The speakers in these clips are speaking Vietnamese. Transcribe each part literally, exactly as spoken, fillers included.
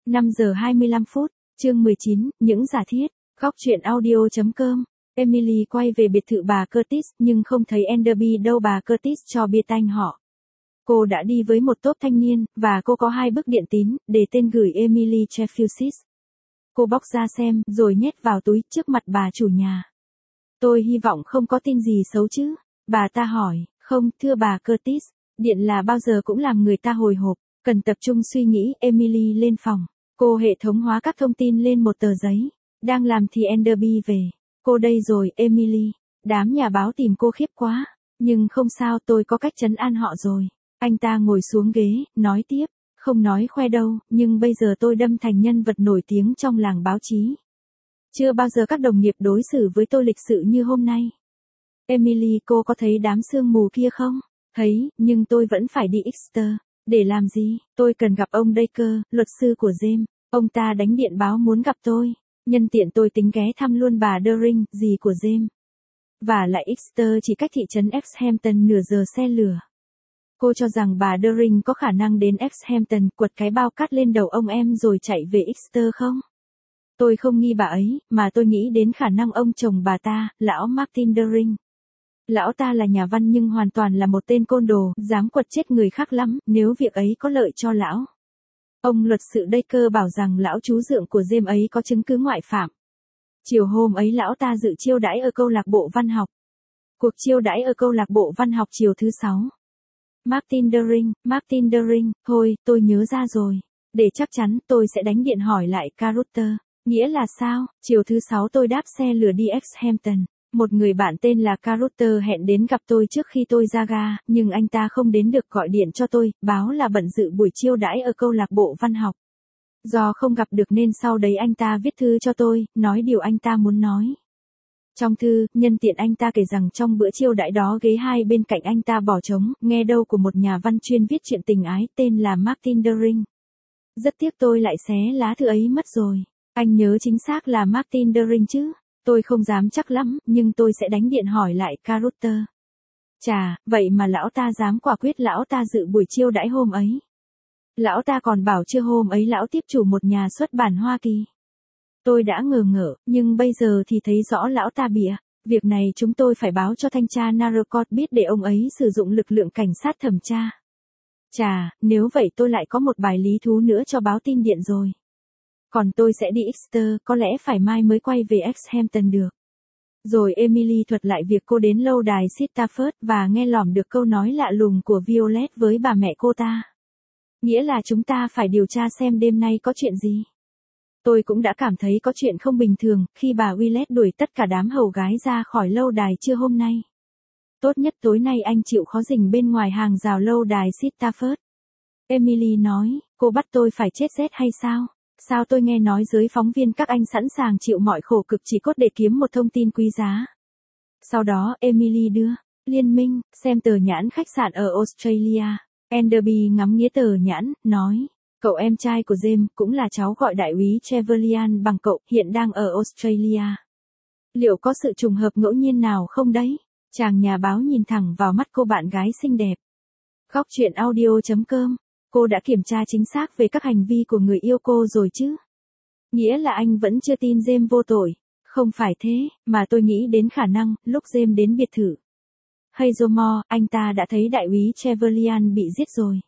năm giờ hai mươi lăm phút, chương mười chín, những giả thiết, góc truyện audio.com. Emily quay về biệt thự bà Curtis nhưng không thấy Enderby đâu, bà Curtis cho biết anh họ. Cô đã đi với một tốp thanh niên, và cô có hai bức điện tín, để tên gửi Emily Trefilsis. Cô bóc ra xem, rồi nhét vào túi trước mặt bà chủ nhà. Tôi hy vọng không có tin gì xấu chứ? Bà ta hỏi. Không, thưa bà Curtis, điện là bao giờ cũng làm người ta hồi hộp, cần tập trung suy nghĩ. Emily lên phòng. Cô hệ thống hóa các thông tin lên một tờ giấy. Đang làm thì Enderby về. Cô đây rồi, Emily. Đám nhà báo tìm cô khiếp quá. Nhưng không sao, tôi có cách trấn an họ rồi. Anh ta ngồi xuống ghế, nói tiếp. Không nói khoe đâu, nhưng bây giờ tôi đâm thành nhân vật nổi tiếng trong làng báo chí. Chưa bao giờ các đồng nghiệp đối xử với tôi lịch sự như hôm nay. Emily, cô có thấy đám sương mù kia không? Thấy, nhưng tôi vẫn phải đi Exeter. Để làm gì? Tôi cần gặp ông Baker, luật sư của James. Ông ta đánh điện báo muốn gặp tôi. Nhân tiện tôi tính ghé thăm luôn bà Deering, dì của James. Và lại Exeter chỉ cách thị trấn Exhampton nửa giờ xe lửa. Cô cho rằng bà Deering có khả năng đến Exhampton, quật cái bao cát lên đầu ông em rồi chạy về Exeter không? Tôi không nghi bà ấy, mà tôi nghĩ đến khả năng ông chồng bà ta, lão Martin Deering. Lão ta là nhà văn nhưng hoàn toàn là một tên côn đồ, dám quật chết người khác lắm, nếu việc ấy có lợi cho lão. Ông luật sự Baker bảo rằng lão chú dượng của James ấy có chứng cứ ngoại phạm. Chiều hôm ấy lão ta dự chiêu đãi ở câu lạc bộ văn học. Cuộc chiêu đãi ở câu lạc bộ văn học chiều thứ sáu. Martin Deering, Martin Deering, thôi, tôi nhớ ra rồi. Để chắc chắn, tôi sẽ đánh điện hỏi lại Caruter. Nghĩa là sao? Chiều thứ sáu tôi đáp xe lửa đi Exhampton. Một người bạn tên là Caruter hẹn đến gặp tôi trước khi tôi ra ga, nhưng anh ta không đến được, gọi điện cho tôi, báo là bận dự buổi chiêu đãi ở câu lạc bộ văn học. Do không gặp được nên sau đấy anh ta viết thư cho tôi, nói điều anh ta muốn nói. Trong thư, nhân tiện anh ta kể rằng trong bữa chiêu đãi đó ghế hai bên cạnh anh ta bỏ trống, nghe đâu của một nhà văn chuyên viết chuyện tình ái tên là Martin Deering. Rất tiếc tôi lại xé lá thư ấy mất rồi. Anh nhớ chính xác là Martin Deering chứ? Tôi không dám chắc lắm, nhưng tôi sẽ đánh điện hỏi lại Caruter. Chà, vậy mà lão ta dám quả quyết lão ta dự buổi chiêu đãi hôm ấy. Lão ta còn bảo chưa hôm ấy lão tiếp chủ một nhà xuất bản Hoa Kỳ. Tôi đã ngờ ngợ, nhưng bây giờ thì thấy rõ lão ta bịa. Việc này chúng tôi phải báo cho thanh tra Narcot biết để ông ấy sử dụng lực lượng cảnh sát thẩm tra. Chà, nếu vậy tôi lại có một bài lý thú nữa cho báo tin điện rồi. Còn tôi sẽ đi Exeter, có lẽ phải mai mới quay về Exhampton được. Rồi Emily thuật lại việc cô đến lâu đài Stafford và nghe lỏm được câu nói lạ lùng của Violet với bà mẹ cô ta. Nghĩa là chúng ta phải điều tra xem đêm nay có chuyện gì. Tôi cũng đã cảm thấy có chuyện không bình thường khi bà Violet đuổi tất cả đám hầu gái ra khỏi lâu đài trưa hôm nay. Tốt nhất tối nay anh chịu khó rình bên ngoài hàng rào lâu đài Stafford. Emily nói, cô bắt tôi phải chết rét hay sao? Sao tôi nghe nói giới phóng viên các anh sẵn sàng chịu mọi khổ cực chỉ cốt để kiếm một thông tin quý giá. Sau đó Emily đưa, liên minh, xem tờ nhãn khách sạn ở Australia. Enderby ngắm nghía tờ nhãn, nói, cậu em trai của James cũng là cháu gọi đại úy Trevelyan bằng cậu, hiện đang ở Australia. Liệu có sự trùng hợp ngẫu nhiên nào không đấy? Chàng nhà báo nhìn thẳng vào mắt cô bạn gái xinh đẹp. Góc truyện audio.com. Cô đã kiểm tra chính xác về các hành vi của người yêu cô rồi chứ? Nghĩa là anh vẫn chưa tin James vô tội. Không phải thế, mà tôi nghĩ đến khả năng, lúc James đến biệt thự Hazlemore, anh ta đã thấy đại úy Trevelyan bị giết rồi.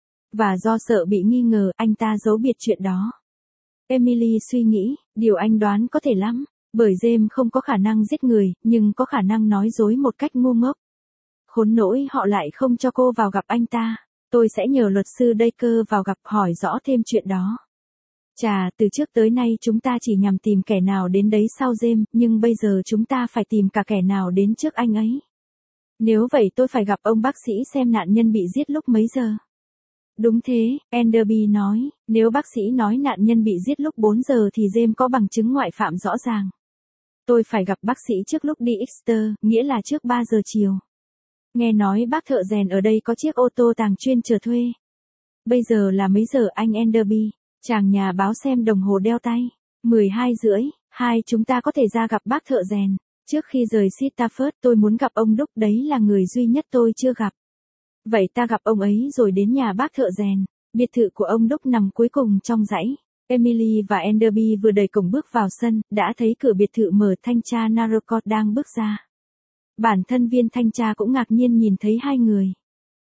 Và do sợ bị nghi ngờ, anh ta giấu biệt chuyện đó. Emily suy nghĩ, điều anh đoán có thể lắm, bởi James không có khả năng giết người, nhưng có khả năng nói dối một cách ngu ngốc. Khốn nỗi họ lại không cho cô vào gặp anh ta. Tôi sẽ nhờ luật sư Baker vào gặp hỏi rõ thêm chuyện đó. Chà, từ trước tới nay chúng ta chỉ nhằm tìm kẻ nào đến đấy sau James, nhưng bây giờ chúng ta phải tìm cả kẻ nào đến trước anh ấy. Nếu vậy tôi phải gặp ông bác sĩ xem nạn nhân bị giết lúc mấy giờ. Đúng thế, Enderby nói, nếu bác sĩ nói nạn nhân bị giết lúc bốn giờ thì James có bằng chứng ngoại phạm rõ ràng. Tôi phải gặp bác sĩ trước lúc đi Exeter, nghĩa là trước ba giờ chiều. Nghe nói bác thợ rèn ở đây có chiếc ô tô tàng chuyên chờ thuê. Bây giờ là mấy giờ anh Enderby? Chàng nhà báo xem đồng hồ đeo tay. mười hai rưỡi, hai chúng ta có thể ra gặp bác thợ rèn. Trước khi rời Stafford tôi muốn gặp ông Đúc, đấy là người duy nhất tôi chưa gặp. Vậy ta gặp ông ấy rồi đến nhà bác thợ rèn. Biệt thự của ông Đúc nằm cuối cùng trong dãy. Emily và Enderby vừa đẩy cổng bước vào sân, đã thấy cửa biệt thự mở, thanh tra Narracott đang bước ra. Bản thân viên thanh tra cũng ngạc nhiên nhìn thấy hai người.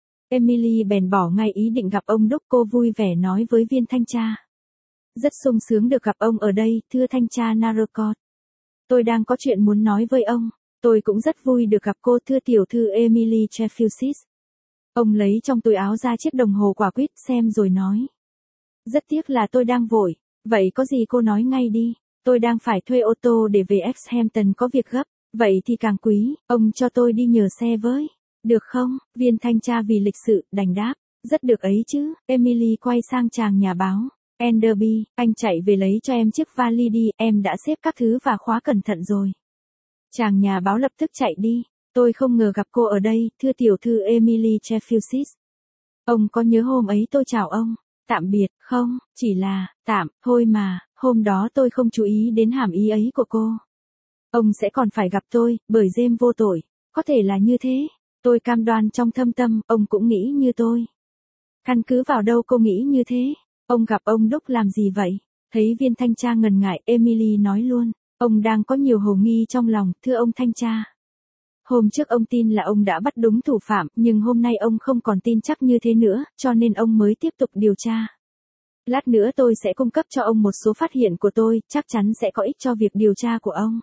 Emily bèn bỏ ngay ý định gặp ông Đúc, cô vui vẻ nói với viên thanh tra. Rất sung sướng được gặp ông ở đây, thưa thanh tra Narracott. Tôi đang có chuyện muốn nói với ông. Tôi cũng rất vui được gặp cô, thưa tiểu thư Emily Sheffield. Ông lấy trong túi áo ra chiếc đồng hồ quả quýt xem rồi nói. Rất tiếc là tôi đang vội. Vậy có gì cô nói ngay đi. Tôi đang phải thuê ô tô để về Exhampton có việc gấp. Vậy thì càng quý, ông cho tôi đi nhờ xe với. Được không? Viên thanh tra vì lịch sự, đành đáp. Rất được ấy chứ. Emily quay sang chàng nhà báo. Enderby, anh chạy về lấy cho em chiếc vali đi, em đã xếp các thứ và khóa cẩn thận rồi. Chàng nhà báo lập tức chạy đi. Tôi không ngờ gặp cô ở đây, thưa tiểu thư Emily Sheffield. Ông có nhớ hôm ấy tôi chào ông? Tạm biệt, không, chỉ là, tạm, thôi mà, hôm đó tôi không chú ý đến hàm ý ấy của cô. Ông sẽ còn phải gặp tôi, bởi James vô tội. Có thể là như thế. Tôi cam đoan trong thâm tâm, ông cũng nghĩ như tôi. Căn cứ vào đâu cô nghĩ như thế? Ông gặp ông Đúc làm gì vậy? Thấy viên thanh tra ngần ngại, Emily nói luôn. Ông đang có nhiều hồ nghi trong lòng, thưa ông thanh tra. Hôm trước ông tin là ông đã bắt đúng thủ phạm, nhưng hôm nay ông không còn tin chắc như thế nữa, cho nên ông mới tiếp tục điều tra. Lát nữa tôi sẽ cung cấp cho ông một số phát hiện của tôi, chắc chắn sẽ có ích cho việc điều tra của ông.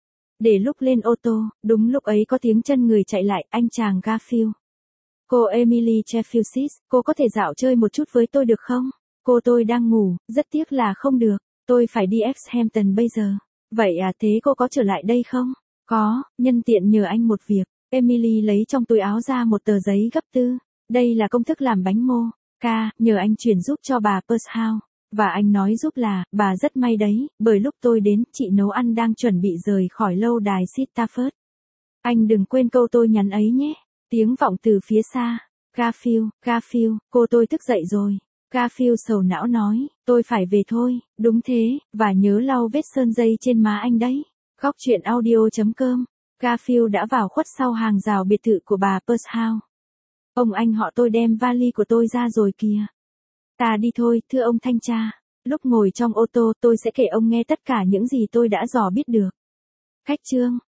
Để lúc lên ô tô, đúng lúc ấy có tiếng chân người chạy lại, anh chàng Garfield. Cô Emily Sheffield, cô có thể dạo chơi một chút với tôi được không? Cô tôi đang ngủ, rất tiếc là không được. Tôi phải đi Exhampton bây giờ. Vậy à, thế cô có trở lại đây không? Có, nhân tiện nhờ anh một việc. Emily lấy trong túi áo ra một tờ giấy gấp tư. Đây là công thức làm bánh mô. Ca, nhờ anh chuyển giúp cho bà Pershouse. Và anh nói giúp là, bà rất may đấy, bởi lúc tôi đến, chị nấu ăn đang chuẩn bị rời khỏi lâu đài Stafford. Anh đừng quên câu tôi nhắn ấy nhé. Tiếng vọng từ phía xa. Garfield, Garfield, cô tôi thức dậy rồi. Garfield sầu não nói, tôi phải về thôi, đúng thế, và nhớ lau vết sơn dây trên má anh đấy. Góc truyện audio chấm com. Garfield đã vào khuất sau hàng rào biệt thự của bà Pershouse. Ông anh họ tôi đem vali của tôi ra rồi kìa. Ta đi thôi, thưa ông thanh tra. Lúc ngồi trong ô tô tôi sẽ kể ông nghe tất cả những gì tôi đã dò biết được. Khách trương.